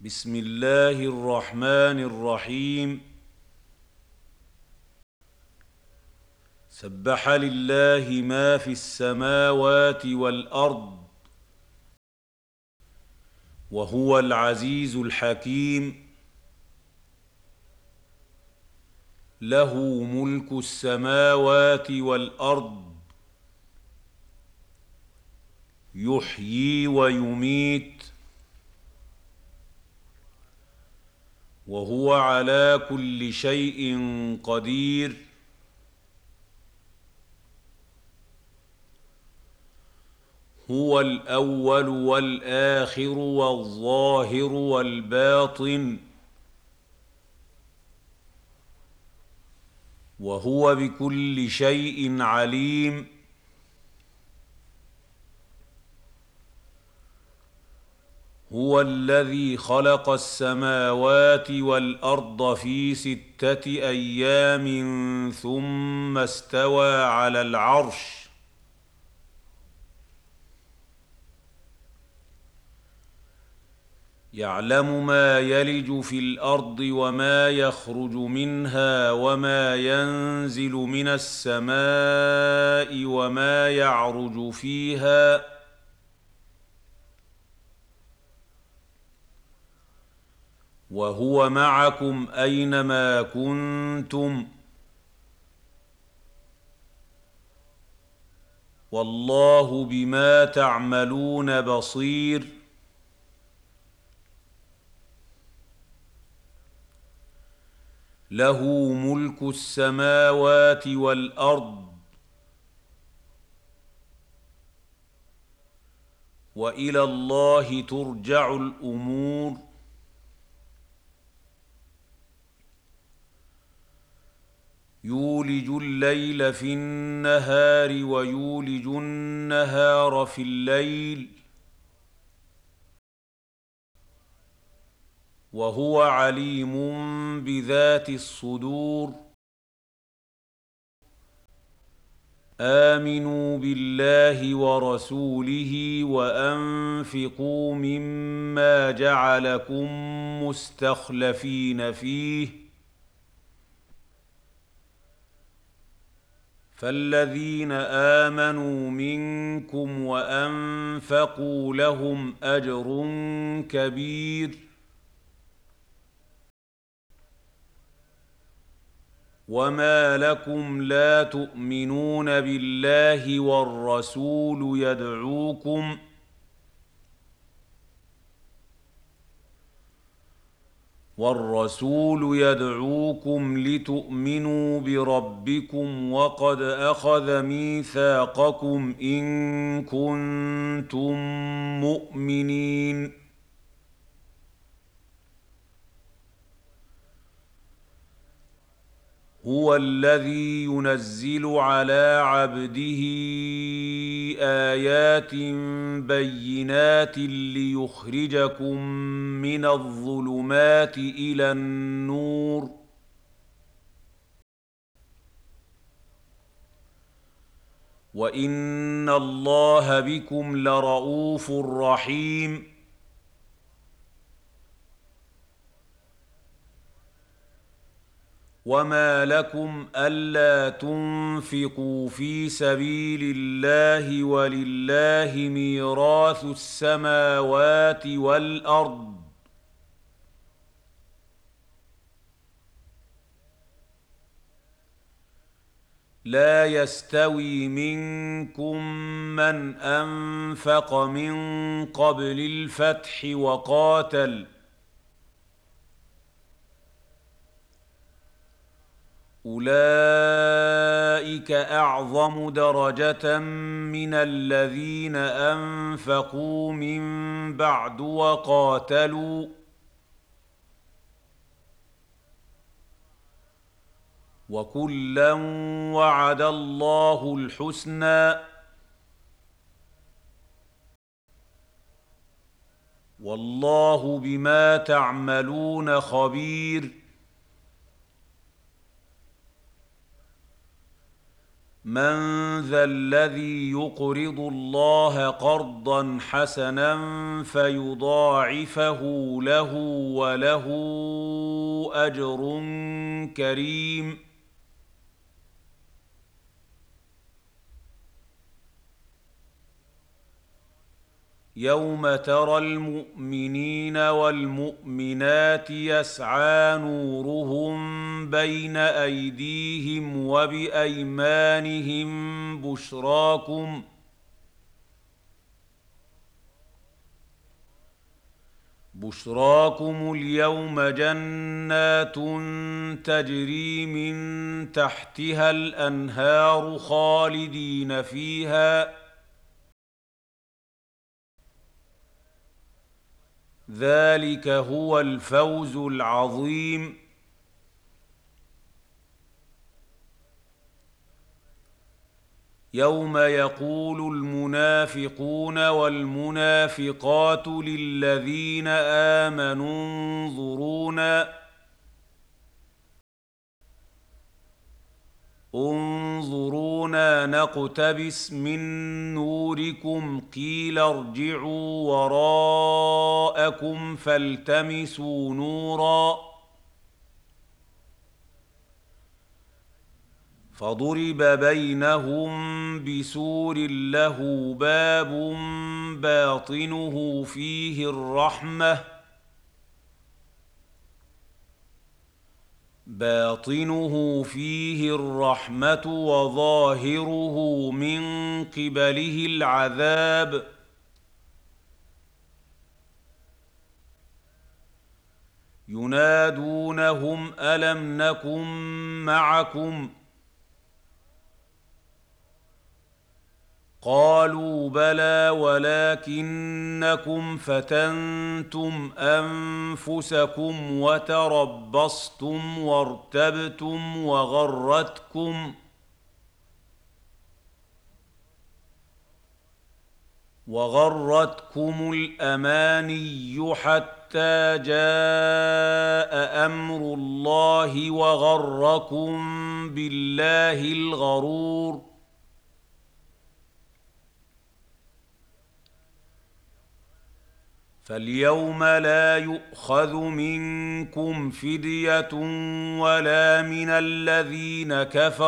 بسم الله الرحمن الرحيم. سبح لله ما في السماوات والأرض وهو العزيز الحكيم. له ملك السماوات والأرض يحيي ويميت وهو على كل شيء قدير. هو الأول والآخر والظاهر والباطن وهو بكل شيء عليم. هو الذي خلق السماوات والأرض في 6 أيام ثم استوى على العرش. يعلم ما يلج في الأرض وما يخرج منها وما ينزل من السماء وما يعرج فيها وهو معكم أينما كنتم والله بما تعملون بصير. له ملك السماوات والأرض وإلى الله ترجع الأمور. يولج الليل في النهار ويولج النهار في الليل وهو عليم بذات الصدور. آمنوا بالله ورسوله وأنفقوا مما جعلكم مستخلفين فيه فالذين آمنوا منكم وأنفقوا لهم أجر كبير. وما لكم لا تؤمنون بالله والرسول يدعوكم لتؤمنوا بربكم وقد أخذ ميثاقكم إن كنتم مؤمنين. هو الذي ينزل على عبده آيات بينات ليخرجكم من الظلمات إلى النور وإن الله بكم لرءوف رحيم. وما لكم ألا تنفقوا في سبيل الله ولله ميراث السماوات والأرض لا يستوي منكم من أنفق من قبل الفتح وقاتل أولئك أعظم درجة من الذين أنفقوا من بعد وقاتلوا وكلا وعد الله الحسنى والله بما تعملون خبير. من ذا الذي يقرض الله قرضا حسنا فيضاعفه له وله اجر كريم. يوم ترى المؤمنين والمؤمنات يسعى نورهم بين ايديهم وبايمانهم بشراكم اليوم جنات تجري من تحتها الانهار خالدين فيها، ذلك هو الفوز العظيم. يوم يقول المنافقون والمنافقات للذين آمنوا انظرونا نقتبس من نوركم قيل ارجعوا وراءكم فالتمسوا نورا فضرب بينهم بسور له باب باطنه فيه الرحمة وظاهره من قبله العذاب. ينادونهم ألم نكن معكم قالوا بلى ولكنكم فتنتم أنفسكم وتربصتم وارتبتم وغرتكم الأماني حتى جاء أمر الله وغركم بالله الغرور. فاليوم لا يؤخذ منكم فدية ولا من الذين كفروا